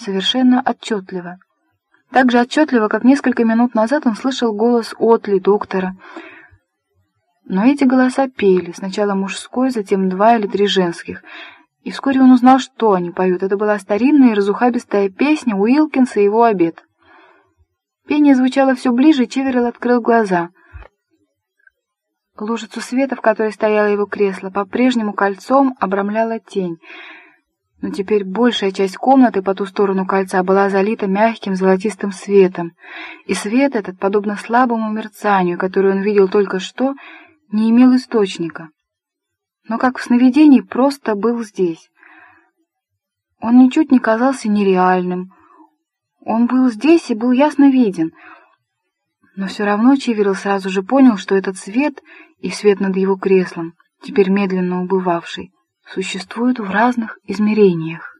совершенно отчетливо. Так же отчетливо, как несколько минут назад он слышал голос Отли, доктора. Но эти голоса пели, сначала мужской, затем 2 или 3 женских. И вскоре он узнал, что они поют. Это была старинная и разухабистая песня Уилкинса и его обед. Пение звучало все ближе, и Чеверилл открыл глаза. Лужицу света, в которой стояло его кресло, по-прежнему кольцом обрамляла тень. Но теперь большая часть комнаты по ту сторону кольца была залита мягким золотистым светом. И свет этот, подобно слабому мерцанию, которое он видел только что, не имел источника. Но как в сновидении просто был здесь. Он ничуть не казался нереальным. Он был здесь и был ясно виден. Но все равно Чеверилл сразу же понял, что этот свет и свет над его креслом, теперь медленно убывавший, существуют в разных измерениях.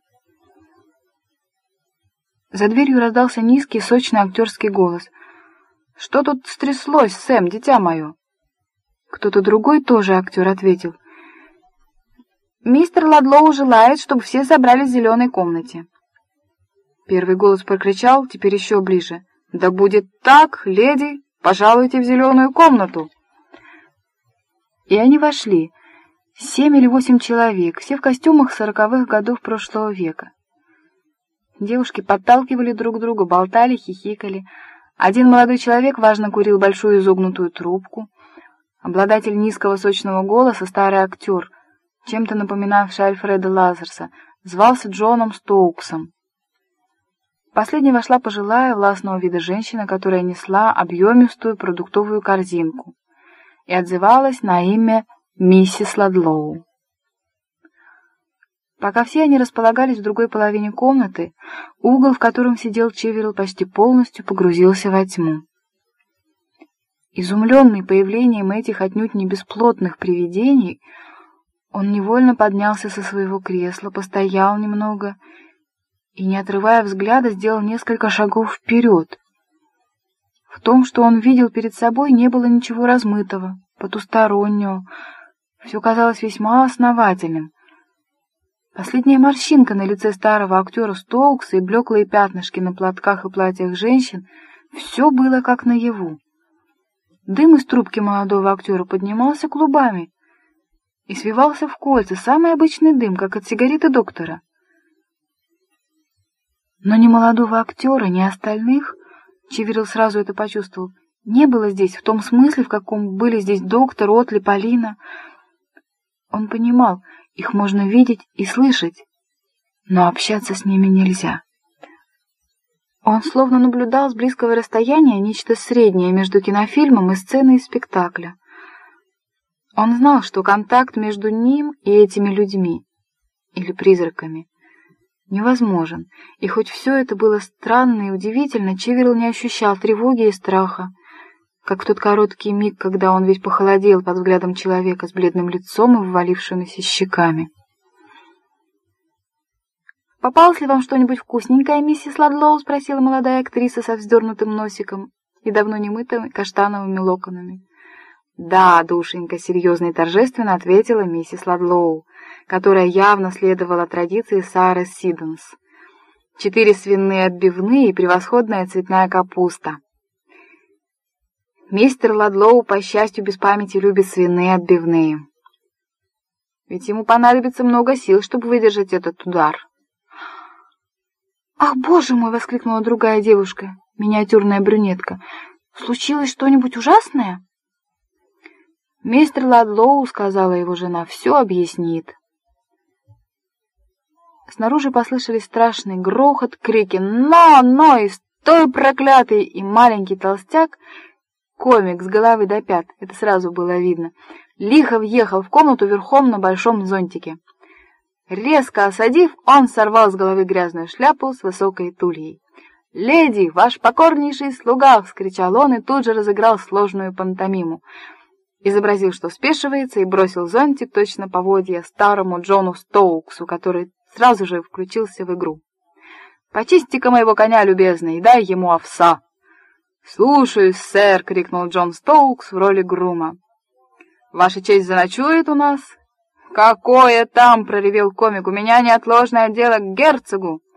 За дверью раздался низкий, сочный актерский голос. «Что тут стряслось, Сэм, дитя мое?» Кто-то другой, тоже актер, ответил. «Мистер Ладлоу желает, чтобы все собрались в зеленой комнате». Первый голос прокричал, теперь еще ближе. «Да будет так, леди, пожалуйте в зеленую комнату!» И они вошли. 7 или 8 человек, все в костюмах 40-х годов прошлого века. Девушки подталкивали друг друга, болтали, хихикали. Один молодой человек важно курил большую изогнутую трубку. Обладатель низкого сочного голоса, старый актер, чем-то напоминавший Альфреда Лазарса, звался Джоном Стоуксом. Последней вошла пожилая, властного вида женщина, которая несла объемистую продуктовую корзинку и отзывалась на имя миссис Ладлоу. Пока все они располагались в другой половине комнаты, угол, в котором сидел Чеверилл, почти полностью погрузился во тьму. Изумленный появлением этих отнюдь не бесплотных привидений, он невольно поднялся со своего кресла, постоял немного и, не отрывая взгляда, сделал несколько шагов вперед. В том, что он видел перед собой, не было ничего размытого, потустороннего. Все казалось весьма основательным. Последняя морщинка на лице старого актера Стоукса и блеклые пятнышки на платках и платьях женщин — все было как наяву. Дым из трубки молодого актера поднимался клубами и свивался в кольца, самый обычный дым, как от сигареты доктора. Но ни молодого актера, ни остальных, Чеверилл сразу это почувствовал, не было здесь в том смысле, в каком были здесь доктор, Отли, Полина. Он понимал, их можно видеть и слышать, но общаться с ними нельзя. Он словно наблюдал с близкого расстояния нечто среднее между кинофильмом и сценой из спектакля. Он знал, что контакт между ним и этими людьми, или призраками, невозможен, и хоть все это было странно и удивительно, Чеверилл не ощущал тревоги и страха, как в тот короткий миг, когда он весь похолодел под взглядом человека с бледным лицом и ввалившимися щеками. «Попалось ли вам что-нибудь вкусненькое, миссис Ладлоу?» — спросила молодая актриса со вздернутым носиком и давно немытыми каштановыми локонами. «Да, душенька», — серьезно и торжественно ответила миссис Ладлоу, которая явно следовала традиции Сары Сиденс. 4 свиные отбивные и превосходная цветная капуста. Мистер Ладлоу, по счастью, без памяти любит свиные отбивные. Ведь ему понадобится много сил, чтобы выдержать этот удар. «Ах, боже мой!» — воскликнула другая девушка, миниатюрная брюнетка. «Случилось что-нибудь ужасное?» «Мистер Ладлоу, — сказала его жена, — все объяснит». Снаружи послышались страшный грохот, крики «Но! И стой, проклятый!» И маленький толстяк, комик с головы до пят, это сразу было видно, лихо въехал в комнату верхом на большом зонтике. Резко осадив, он сорвал с головы грязную шляпу с высокой тульей. «Леди, ваш покорнейший слуга!» — вскричал он и тут же разыграл сложную пантомиму. Изобразил, что спешивается, и бросил зонтик точно поводья старому Джону Стоуксу, который сразу же включился в игру. «Почисти-ка моего коня, любезный, и дай ему овса!» «Слушаюсь, сэр!» — крикнул Джон Стоукс в роли грума. «Ваша честь заночует у нас?» «Какое там!» — проревел комик. «У меня неотложное дело к герцогу!»